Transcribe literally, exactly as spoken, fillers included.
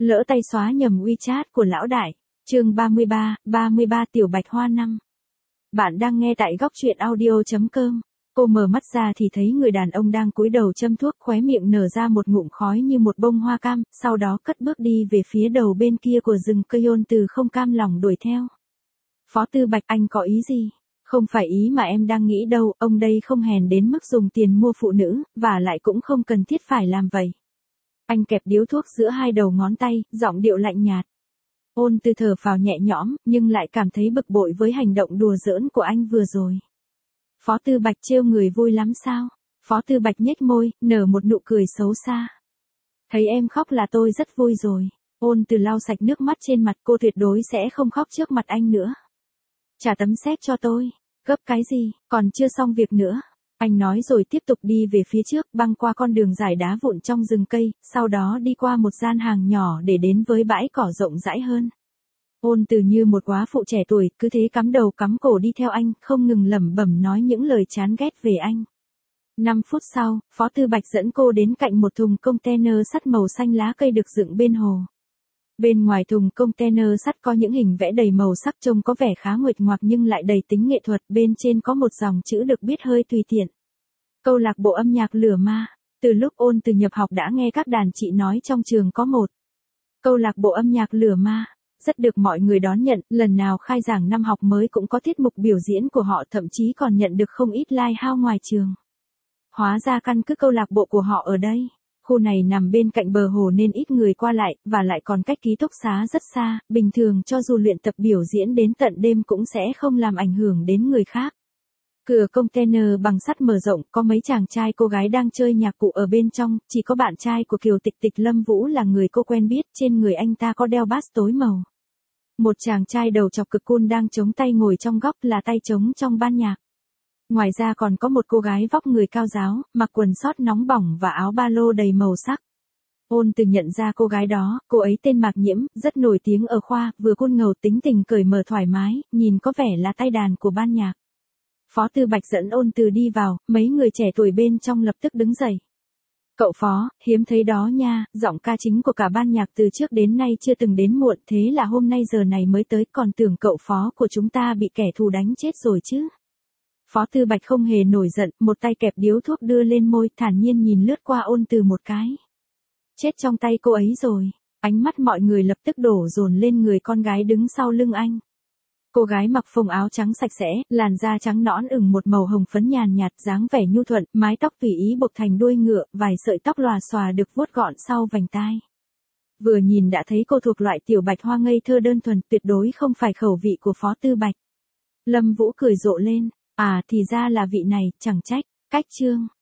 Lỡ tay xóa nhầm WeChat của lão đại. Chương ba mươi ba, ba mươi ba Tiểu Bạch Hoa năm. Bạn đang nghe tại góc truyện audio chấm com. Cô mở mắt ra thì thấy người đàn ông đang cúi đầu châm thuốc, khóe miệng nở ra một ngụm khói như một bông hoa cam, sau đó cất bước đi về phía đầu bên kia của rừng cây. Ôn Từ không cam lòng đuổi theo. Phó Tư Bạch, anh có ý gì? Không phải ý mà em đang nghĩ đâu, ông đây không hèn đến mức dùng tiền mua phụ nữ, và lại cũng không cần thiết phải làm vậy. Anh kẹp điếu thuốc giữa hai đầu ngón tay, giọng điệu lạnh nhạt. Ôn Từ thở phào nhẹ nhõm, nhưng lại cảm thấy bực bội với hành động đùa giỡn của anh vừa rồi. Phó Tư Bạch trêu người vui lắm sao? Phó Tư Bạch nhếch môi, nở một nụ cười xấu xa. Thấy em khóc là tôi rất vui rồi. Ôn Từ lau sạch nước mắt trên mặt, cô tuyệt đối sẽ không khóc trước mặt anh nữa. Trả tấm séc cho tôi. Gấp cái gì, còn chưa xong việc nữa. Anh nói rồi tiếp tục đi về phía trước, băng qua con đường dài đá vụn trong rừng cây, sau đó đi qua một gian hàng nhỏ để đến với bãi cỏ rộng rãi hơn. Ôn Từ như một góa phụ trẻ tuổi, cứ thế cắm đầu cắm cổ đi theo anh, không ngừng lẩm bẩm nói những lời chán ghét về anh. Năm phút sau, Phó Tư Bạch dẫn cô đến cạnh một thùng container sắt màu xanh lá cây được dựng bên hồ. Bên ngoài thùng container sắt có những hình vẽ đầy màu sắc, trông có vẻ khá nguệch ngoạc nhưng lại đầy tính nghệ thuật, bên trên có một dòng chữ được viết hơi tùy tiện. Câu lạc bộ âm nhạc Lửa Ma. Từ lúc Ôn Từ nhập học đã nghe các đàn chị nói trong trường có một câu lạc bộ âm nhạc Lửa Ma, rất được mọi người đón nhận, lần nào khai giảng năm học mới cũng có tiết mục biểu diễn của họ, thậm chí còn nhận được không ít like hao ngoài trường. Hóa ra căn cứ câu lạc bộ của họ ở đây. Khu này nằm bên cạnh bờ hồ nên ít người qua lại, và lại còn cách ký túc xá rất xa, bình thường cho dù luyện tập biểu diễn đến tận đêm cũng sẽ không làm ảnh hưởng đến người khác. Cửa container bằng sắt mở rộng, có mấy chàng trai cô gái đang chơi nhạc cụ ở bên trong, chỉ có bạn trai của Kiều Tịch Tịch Lâm Vũ là người cô quen biết, trên người anh ta có đeo bass tối màu. Một chàng trai đầu chọc cực cool đang chống tay ngồi trong góc, là tay trống trong ban nhạc. Ngoài ra còn có một cô gái vóc người cao ráo, mặc quần sót nóng bỏng và áo ba lô đầy màu sắc. Ôn Từ nhận ra cô gái đó, cô ấy tên Mạc Nhiễm, rất nổi tiếng ở khoa, vừa cool ngầu tính tình cởi mở thoải mái, nhìn có vẻ là tay đàn của ban nhạc. Phó Tư Bạch dẫn Ôn Từ đi vào, mấy người trẻ tuổi bên trong lập tức đứng dậy. Cậu Phó, hiếm thấy đó nha, giọng ca chính của cả ban nhạc từ trước đến nay chưa từng đến muộn, thế là hôm nay giờ này mới tới, còn tưởng cậu Phó của chúng ta bị kẻ thù đánh chết rồi chứ. Phó Tư Bạch không hề nổi giận, một tay kẹp điếu thuốc đưa lên môi, thản nhiên nhìn lướt qua Ôn Từ một cái. Chết trong tay cô ấy rồi. Ánh mắt mọi người lập tức đổ dồn lên người con gái đứng sau lưng anh. Cô gái mặc phông áo trắng sạch sẽ, làn da trắng nõn ửng một màu hồng phấn nhàn nhạt, dáng vẻ nhu thuận, mái tóc tùy ý buộc thành đuôi ngựa, vài sợi tóc lòa xòa được vuốt gọn sau vành tai. Vừa nhìn đã thấy cô thuộc loại tiểu bạch hoa ngây thơ đơn thuần, tuyệt đối không phải khẩu vị của Phó Tư Bạch. Lâm Vũ cười rộ lên. À thì ra là vị này, chẳng trách. Cách chương.